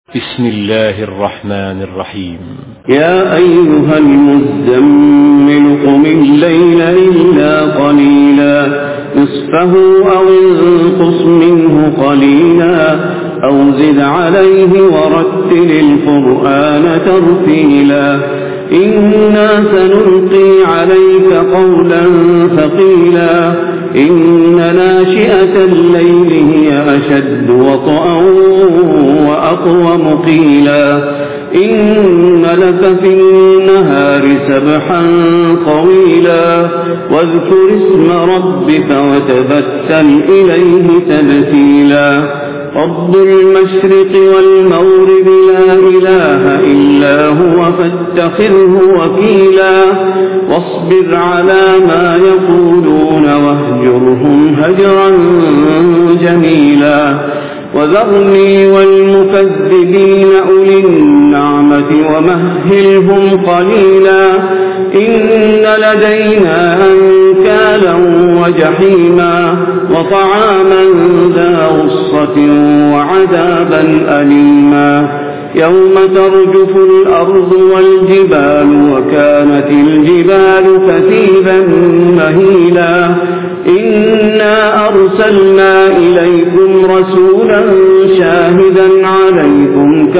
بسم الله الرحمن الرحيم. يا أيها المزمل قم الليل إلا قليلا نصفه أو انقص منه قليلا أو زد عليه ورتل القرآن ترتيلا إنا سنلقي عليك قولا ثقيلا إن ناشئة الليل هي أشد وطئا وأقوم قيلا إن لك في النهار سبحا طويلا واذكر اسم ربك وتبتل إليه تبتيلا رب المشرق والمغرب لا إله إلا هو فاتخذه وكيلا واصبر على ما يقولون واهجرهم هجرا جميلا وذرني والمكذبين أولي النعمة ومهلهم قليلا إن لدينا أنكالا وجحيما وطعاما ذا غصة وعذابا أليما يوم ترجف الأرض والجبال وكانت الجبال كثيبا مهيلا إنا أرسلنا إليكم رسولا شاهدا عليكم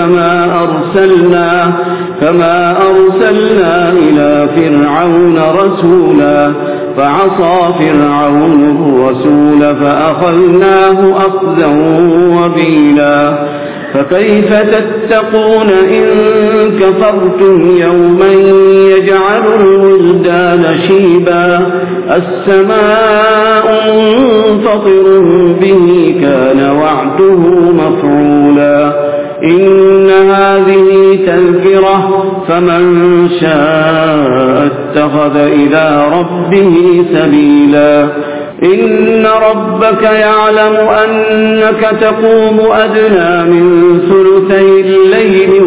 كما أرسلنا إلى فرعون رسولا فعصى فرعون الرسول فأخذناه أخذا وبيلا فكيف تتقون إن كفرتم يوما يجعل الولدان شيبا السماء منفطر به كان وعده مفعولا إن هذه تذكرة فمن شاء اتخذ إلى ربه سبيلا إن ربك يعلم أنك تقوم أدنى من ثلثي الليل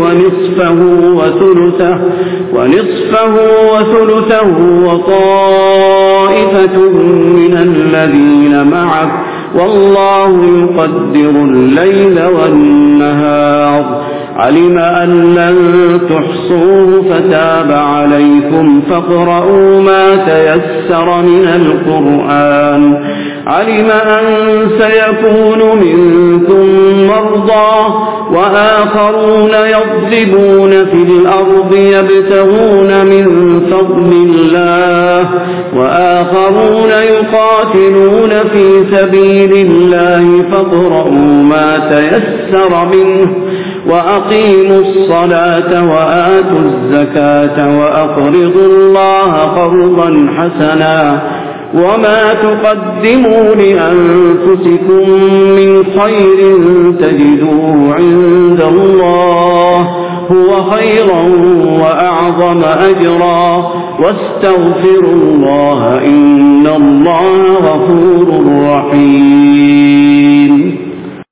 ونصفه وثلثه وطائفة من الذين معك والله يقدر الليل والنهار علم أن لن تحصوه فتاب عليكم فاقرؤوا ما تيسر من القرآن علم أن سيكون منكم مرضى وآخرون يضربون في الأرض يبتغون من فضل الله وآخرون يقاتلون في سبيل الله فاقرؤوا ما تيسر منه وأقيموا الصلاة وآتوا الزكاة وأقرضوا الله قرضا حسنا وما تقدموا لأنفسكم من خير تجدوه عند الله هو خيرا وأعظم أجرا واستغفروا الله إن الله غفور رحيم.